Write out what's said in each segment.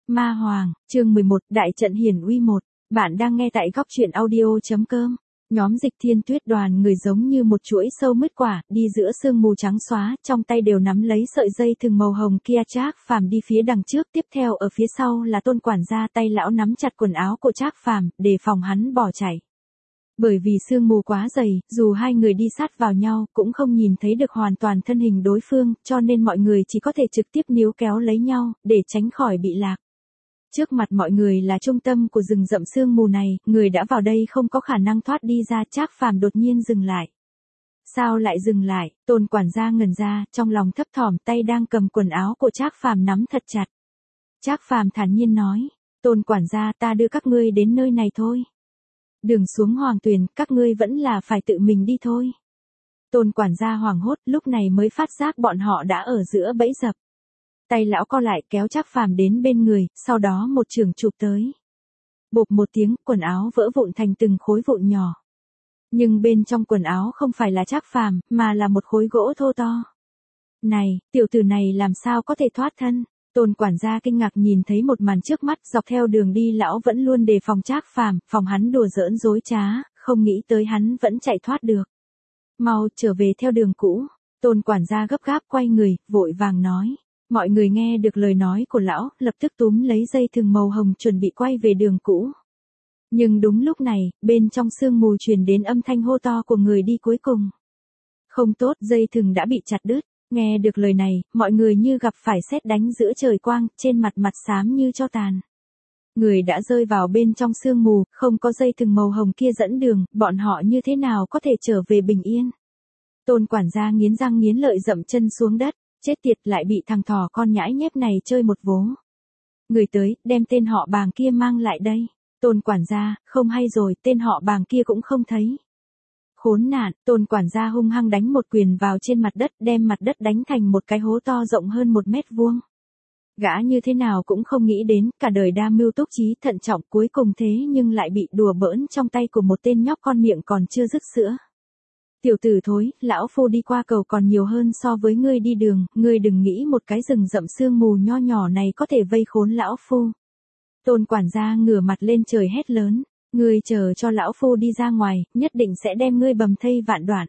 Ma Hoàng, chương 11, Đại trận hiển uy 1. Bạn đang nghe tại góc truyện audio.com. Nhóm Dịch Thiên Tuyết đoàn người giống như một chuỗi sâu mứt quả, đi giữa sương mù trắng xóa, trong tay đều nắm lấy sợi dây thừng màu hồng kia. Trác Phàm đi phía đằng trước, tiếp theo ở phía sau là Tôn quản gia, tay lão nắm chặt quần áo của Trác Phàm, đề phòng hắn bỏ chạy. Bởi vì sương mù quá dày, dù hai người đi sát vào nhau, cũng không nhìn thấy được hoàn toàn thân hình đối phương, cho nên mọi người chỉ có thể trực tiếp níu kéo lấy nhau, để tránh khỏi bị lạc. Trước mặt mọi người là trung tâm của rừng rậm sương mù này, người đã vào đây không có khả năng thoát đi ra. Trác Phàm đột nhiên dừng lại. Sao lại dừng lại? Tôn quản gia ngẩn ra, trong lòng thấp thỏm, tay đang cầm quần áo của Trác Phàm nắm thật chặt. Trác Phàm thản nhiên nói, Tôn quản gia, ta đưa các ngươi đến nơi này thôi. Đường xuống Hoàng Tuyền, các ngươi vẫn là phải tự mình đi thôi. Tôn quản gia hoảng hốt, lúc này mới phát giác bọn họ đã ở giữa bẫy dập. Tay lão co lại, kéo Trác Phàm đến bên người, sau đó một chưởng chụp tới. Bộp một tiếng, quần áo vỡ vụn thành từng khối vụn nhỏ. Nhưng bên trong quần áo không phải là Trác Phàm, mà là một khối gỗ thô to. Này, tiểu tử này làm sao có thể thoát thân? Tôn quản gia kinh ngạc nhìn thấy một màn trước mắt. Dọc theo đường đi lão vẫn luôn đề phòng Trác Phàm, phòng hắn đùa giỡn dối trá, không nghĩ tới hắn vẫn chạy thoát được. Mau trở về theo đường cũ. Tôn quản gia gấp gáp quay người, vội vàng nói. Mọi người nghe được lời nói của lão, lập tức túm lấy dây thừng màu hồng chuẩn bị quay về đường cũ. Nhưng đúng lúc này, bên trong sương mù truyền đến âm thanh hô to của người đi cuối cùng. Không tốt, dây thừng đã bị chặt đứt. Nghe được lời này, mọi người như gặp phải sét đánh giữa trời quang, trên mặt xám như tro tàn. Người đã rơi vào bên trong sương mù, không có dây thừng màu hồng kia dẫn đường, bọn họ như thế nào có thể trở về bình yên. Tôn quản gia nghiến răng nghiến lợi dậm chân xuống đất, chết tiệt, lại bị thằng thỏ con nhãi nhép này chơi một vố. Người tới, đem tên họ Bàng kia mang lại đây. Tôn quản gia, không hay rồi, tên họ Bàng kia cũng không thấy. Khốn nạn, Tôn quản gia hung hăng đánh một quyền vào trên mặt đất, đem mặt đất đánh thành một cái hố to rộng hơn 1 mét vuông. Gã như thế nào cũng không nghĩ đến, cả đời đa mưu túc trí thận trọng, cuối cùng thế nhưng lại bị đùa bỡn trong tay của một tên nhóc con miệng còn chưa dứt sữa. Tiểu tử thối, lão phu đi qua cầu còn nhiều hơn so với ngươi đi đường, ngươi đừng nghĩ một cái rừng rậm sương mù nho nhỏ này có thể vây khốn lão phu. Tôn quản gia ngửa mặt lên trời hét lớn, ngươi chờ cho lão phu đi ra ngoài, nhất định sẽ đem ngươi bầm thây vạn đoạn.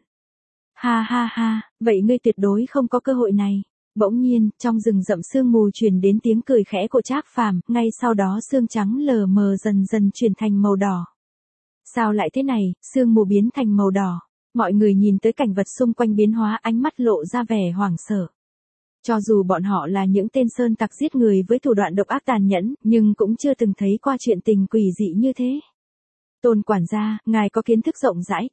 Ha ha ha, vậy ngươi tuyệt đối không có cơ hội này. Bỗng nhiên, trong rừng rậm sương mù truyền đến tiếng cười khẽ của Trác Phàm, ngay sau đó sương trắng lờ mờ dần dần chuyển thành màu đỏ. Sao lại thế này, sương mù biến thành màu đỏ. Mọi người nhìn tới cảnh vật xung quanh biến hóa, ánh mắt lộ ra vẻ hoảng sợ. Cho dù bọn họ là những tên sơn tặc giết người với thủ đoạn độc ác tàn nhẫn, nhưng cũng chưa từng thấy qua chuyện tình quỷ dị như thế. Tôn quản gia, ngài có kiến thức rộng rãi,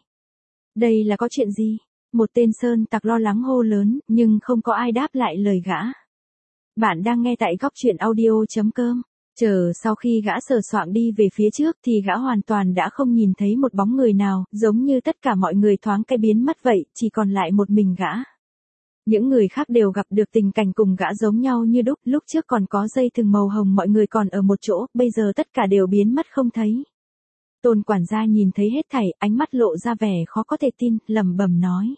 đây là có chuyện gì? Một tên sơn tặc lo lắng hô lớn, nhưng không có ai đáp lại lời gã. Bạn đang nghe tại góc truyện audio.com. Chờ sau khi gã sờ soạng đi về phía trước thì gã hoàn toàn đã không nhìn thấy một bóng người nào, giống như tất cả mọi người thoáng cái biến mất vậy, chỉ còn lại một mình gã. Những người khác đều gặp được tình cảnh cùng gã giống nhau như đúc, lúc trước còn có dây thừng màu hồng mọi người còn ở một chỗ, bây giờ tất cả đều biến mất không thấy. Tôn quản gia nhìn thấy hết thảy, ánh mắt lộ ra vẻ khó có thể tin, lẩm bẩm nói.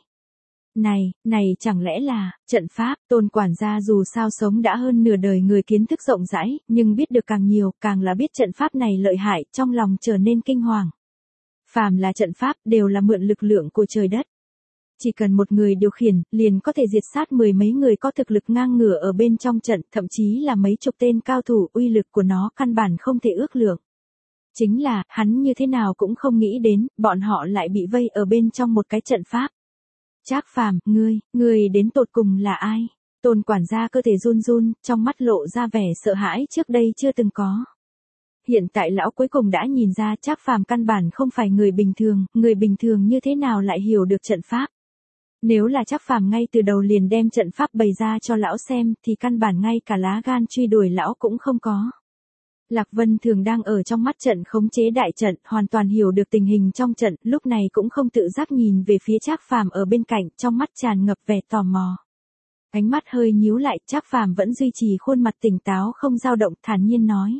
Này chẳng lẽ là, trận pháp? Tôn quản gia dù sao sống đã hơn nửa đời người kiến thức rộng rãi, nhưng biết được càng nhiều, càng là biết trận pháp này lợi hại, trong lòng trở nên kinh hoàng. Phàm là trận pháp, đều là mượn lực lượng của trời đất. Chỉ cần một người điều khiển, liền có thể diệt sát 10 mấy người có thực lực ngang ngửa ở bên trong trận, thậm chí là mấy chục tên cao thủ, uy lực của nó căn bản không thể ước lượng. Chính là, hắn như thế nào cũng không nghĩ đến, bọn họ lại bị vây ở bên trong một cái trận pháp. Trác Phàm, ngươi đến tột cùng là ai? Tôn quản gia cơ thể run run, trong mắt lộ ra vẻ sợ hãi trước đây chưa từng có. Hiện tại lão cuối cùng đã nhìn ra Trác Phàm căn bản không phải người bình thường như thế nào lại hiểu được trận pháp. Nếu là Trác Phàm ngay từ đầu liền đem trận pháp bày ra cho lão xem thì căn bản ngay cả lá gan truy đuổi lão cũng không có. Lạc Vân Thường đang ở trong mắt trận khống chế đại trận, hoàn toàn hiểu được tình hình trong trận, lúc này cũng không tự giác nhìn về phía Trác Phàm ở bên cạnh, trong mắt tràn ngập vẻ tò mò. Ánh mắt hơi nhíu lại, Trác Phàm vẫn duy trì khuôn mặt tỉnh táo không dao động, thản nhiên nói.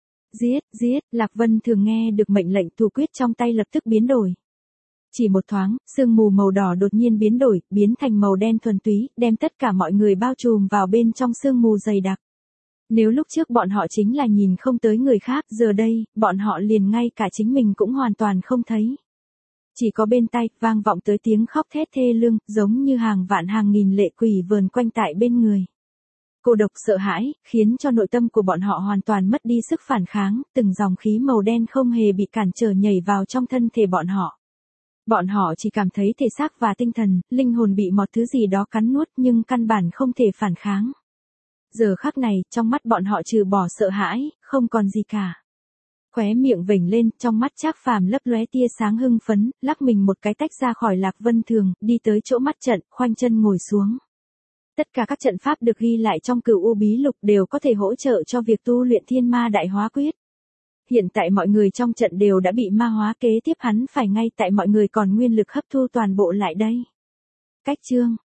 Giết, Lạc Vân Thường nghe được mệnh lệnh thủ quyết trong tay lập tức biến đổi. Chỉ một thoáng, sương mù màu đỏ đột nhiên biến đổi, biến thành màu đen thuần túy, đem tất cả mọi người bao trùm vào bên trong sương mù dày đặc. Nếu lúc trước bọn họ chính là nhìn không tới người khác, giờ đây, bọn họ liền ngay cả chính mình cũng hoàn toàn không thấy. Chỉ có bên tai, vang vọng tới tiếng khóc thét thê lương, giống như hàng vạn hàng nghìn lệ quỷ vờn quanh tại bên người. Cô độc sợ hãi, khiến cho nội tâm của bọn họ hoàn toàn mất đi sức phản kháng, từng dòng khí màu đen không hề bị cản trở nhảy vào trong thân thể bọn họ. Bọn họ chỉ cảm thấy thể xác và tinh thần, linh hồn bị một thứ gì đó cắn nuốt nhưng căn bản không thể phản kháng. Giờ khắc này, trong mắt bọn họ trừ bỏ sợ hãi, không còn gì cả. Khóe miệng vểnh lên, trong mắt Trác Phàm lấp lóe tia sáng hưng phấn, lắc mình một cái tách ra khỏi Lạc Vân Thường, đi tới chỗ mắt trận, khoanh chân ngồi xuống. Tất cả các trận pháp được ghi lại trong Cửu U Bí Lục đều có thể hỗ trợ cho việc tu luyện Thiên Ma Đại Hóa Quyết. Hiện tại mọi người trong trận đều đã bị ma hóa, kế tiếp hắn phải ngay tại mọi người còn nguyên lực hấp thu toàn bộ lại đây. Cách chương